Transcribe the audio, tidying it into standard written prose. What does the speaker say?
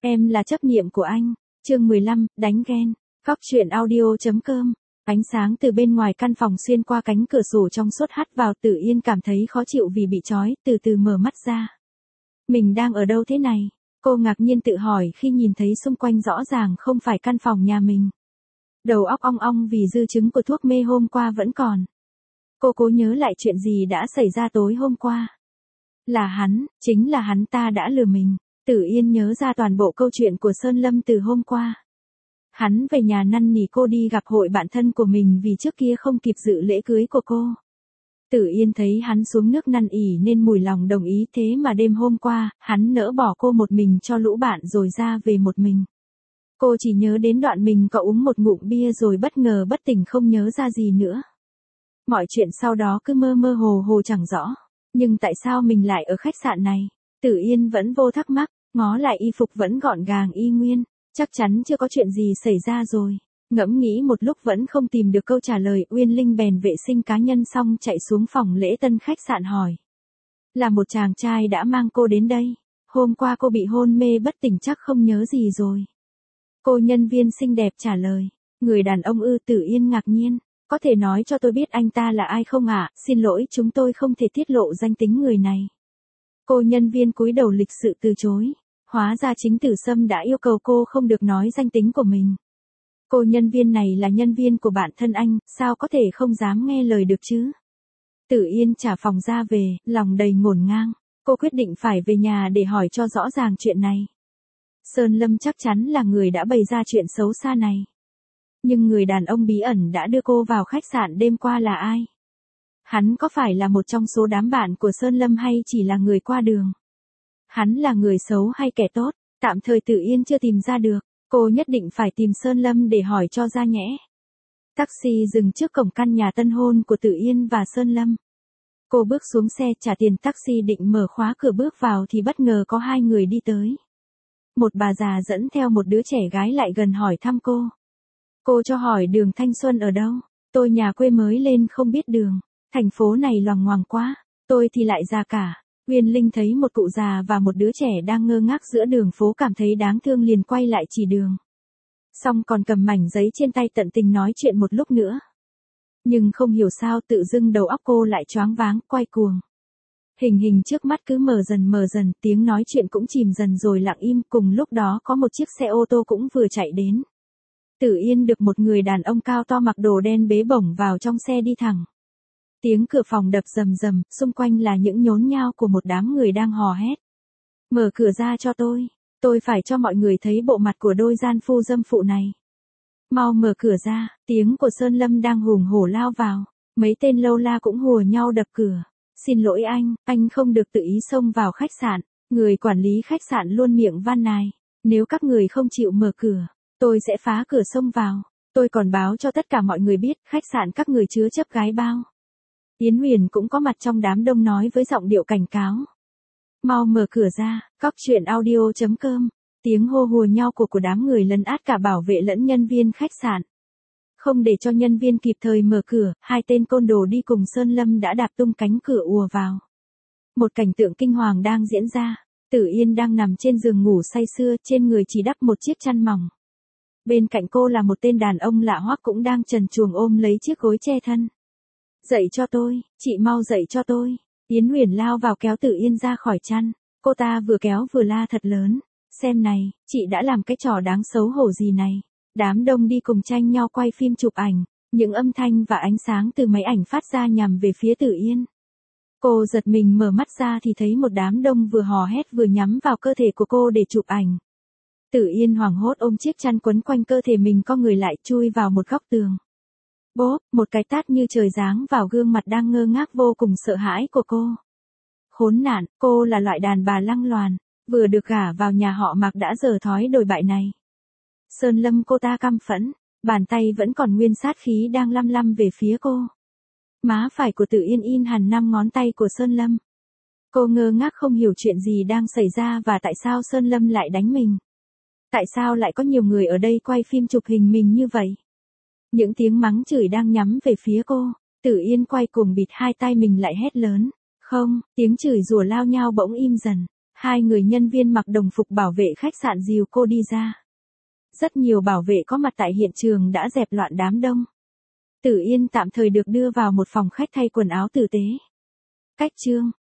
Em là chấp niệm của anh. Chương 15, đánh ghen. Góc truyện audio.com. Ánh sáng từ bên ngoài căn phòng xuyên qua cánh cửa sổ trong suốt hắt vào, Tử Yên cảm thấy khó chịu vì bị trói, từ từ mở mắt ra. Mình đang ở đâu thế này? Cô ngạc nhiên tự hỏi khi nhìn thấy xung quanh rõ ràng không phải căn phòng nhà mình. Đầu óc ong ong vì dư chứng của thuốc mê hôm qua vẫn còn. Cô cố nhớ lại chuyện gì đã xảy ra tối hôm qua. Là hắn, chính là hắn ta đã lừa mình. Tử Yên nhớ ra toàn bộ câu chuyện của Sơn Lâm từ hôm qua. Hắn về nhà năn nỉ cô đi gặp hội bạn thân của mình vì trước kia không kịp dự lễ cưới của cô. Tử Yên thấy hắn xuống nước năn ỉ nên mùi lòng đồng ý, thế mà đêm hôm qua, hắn nỡ bỏ cô một mình cho lũ bạn rồi ra về một mình. Cô chỉ nhớ đến đoạn mình có uống một ngụm bia rồi bất ngờ bất tỉnh không nhớ ra gì nữa. Mọi chuyện sau đó cứ mơ mơ hồ hồ chẳng rõ. Nhưng tại sao mình lại ở khách sạn này? Tử Yên vẫn vô thắc mắc, ngó lại y phục vẫn gọn gàng y nguyên. Chắc chắn chưa có chuyện gì xảy ra rồi. Ngẫm nghĩ một lúc vẫn không tìm được câu trả lời, Uyên Linh bèn vệ sinh cá nhân xong chạy xuống phòng lễ tân khách sạn hỏi. Là một chàng trai đã mang cô đến đây. Hôm qua cô bị hôn mê bất tỉnh chắc không nhớ gì rồi. Cô nhân viên xinh đẹp trả lời. Người đàn ông ư? Tử Yên ngạc nhiên. Có thể nói cho tôi biết anh ta là ai không ạ? Xin lỗi, chúng tôi không thể tiết lộ danh tính người này. Cô nhân viên cúi đầu lịch sự từ chối. Hóa ra chính Tử Sâm đã yêu cầu cô không được nói danh tính của mình. Cô nhân viên này là nhân viên của bạn thân anh, sao có thể không dám nghe lời được chứ? Tử Yên trả phòng ra về, lòng đầy ngổn ngang. Cô quyết định phải về nhà để hỏi cho rõ ràng chuyện này. Sơn Lâm chắc chắn là người đã bày ra chuyện xấu xa này. Nhưng người đàn ông bí ẩn đã đưa cô vào khách sạn đêm qua là ai? Hắn có phải là một trong số đám bạn của Sơn Lâm hay chỉ là người qua đường? Hắn là người xấu hay kẻ tốt? Tạm thời Tử Yên chưa tìm ra được. Cô nhất định phải tìm Sơn Lâm để hỏi cho ra nhẽ. Taxi dừng trước cổng căn nhà tân hôn của Tử Yên và Sơn Lâm. Cô bước xuống xe trả tiền taxi định mở khóa cửa bước vào thì bất ngờ có hai người đi tới. Một bà già dẫn theo một đứa trẻ gái lại gần hỏi thăm cô. Cô cho hỏi đường Thanh Xuân ở đâu? Tôi nhà quê mới lên không biết đường. Thành phố này loằng ngoằng quá. Tôi thì lại già cả. Uyên Linh thấy một cụ già và một đứa trẻ đang ngơ ngác giữa đường phố cảm thấy đáng thương liền quay lại chỉ đường. Xong còn cầm mảnh giấy trên tay tận tình nói chuyện một lúc nữa. Nhưng không hiểu sao tự dưng đầu óc cô lại choáng váng, quay cuồng. Hình hình trước mắt cứ mờ dần, tiếng nói chuyện cũng chìm dần rồi lặng im, cùng lúc đó có một chiếc xe ô tô cũng vừa chạy đến. Tử Yên được một người đàn ông cao to mặc đồ đen bế bổng vào trong xe đi thẳng. Tiếng cửa phòng đập rầm rầm, xung quanh là những nhốn nhao của một đám người đang hò hét. Mở cửa ra cho tôi phải cho mọi người thấy bộ mặt của đôi gian phu dâm phụ này. Mau mở cửa ra, tiếng của Sơn Lâm đang hùng hổ lao vào. Mấy tên lâu la cũng hùa nhau đập cửa. Xin lỗi anh không được tự ý xông vào khách sạn. Người quản lý khách sạn luôn miệng van nài. Nếu các người không chịu mở cửa, tôi sẽ phá cửa xông vào. Tôi còn báo cho tất cả mọi người biết khách sạn các người chứa chấp gái bao. Yến Huyền cũng có mặt trong đám đông nói với giọng điệu cảnh cáo. Mau mở cửa ra, góc truyện audio.com. Tiếng hô hùa nhau của đám người lấn át cả bảo vệ lẫn nhân viên khách sạn. Không để cho nhân viên kịp thời mở cửa, hai tên côn đồ đi cùng Sơn Lâm đã đạp tung cánh cửa ùa vào. Một cảnh tượng kinh hoàng đang diễn ra. Tử Yên đang nằm trên giường ngủ say sưa, trên người chỉ đắp một chiếc chăn mỏng. Bên cạnh cô là một tên đàn ông lạ hoắc cũng đang trần truồng ôm lấy chiếc gối che thân. Dậy cho tôi, chị mau dậy cho tôi. Yến Huyền lao vào kéo Tử Yên ra khỏi chăn. Cô ta vừa kéo vừa la thật lớn. Xem này, chị đã làm cái trò đáng xấu hổ gì này. Đám đông đi cùng tranh nhau quay phim chụp ảnh. Những âm thanh và ánh sáng từ máy ảnh phát ra nhằm về phía Tử Yên. Cô giật mình mở mắt ra thì thấy một đám đông vừa hò hét vừa nhắm vào cơ thể của cô để chụp ảnh. Tử Yên hoảng hốt ôm chiếc chăn quấn quanh cơ thể mình, co người lại chui vào một góc tường. Bốp, một cái tát như trời giáng vào gương mặt đang ngơ ngác vô cùng sợ hãi của cô. Khốn nạn, cô là loại đàn bà lăng loàn, vừa được gả vào nhà họ Mạc đã dở thói đồi bại này. Sơn Lâm, cô ta căm phẫn, bàn tay vẫn còn nguyên sát khí đang lăm lăm về phía cô. Má phải của Tử Yên in hẳn 5 ngón tay của Sơn Lâm. Cô ngơ ngác không hiểu chuyện gì đang xảy ra và tại sao Sơn Lâm lại đánh mình. Tại sao lại có nhiều người ở đây quay phim chụp hình mình như vậy? Những tiếng mắng chửi đang nhắm về phía cô. Tử Yên quay cuồng bịt hai tay mình lại hét lớn. Không, tiếng chửi rủa lao nhau bỗng im dần. Hai người nhân viên mặc đồng phục bảo vệ khách sạn dìu cô đi ra. Rất nhiều bảo vệ có mặt tại hiện trường đã dẹp loạn đám đông. Tử Yên tạm thời được đưa vào một phòng khách thay quần áo tử tế. Cách chương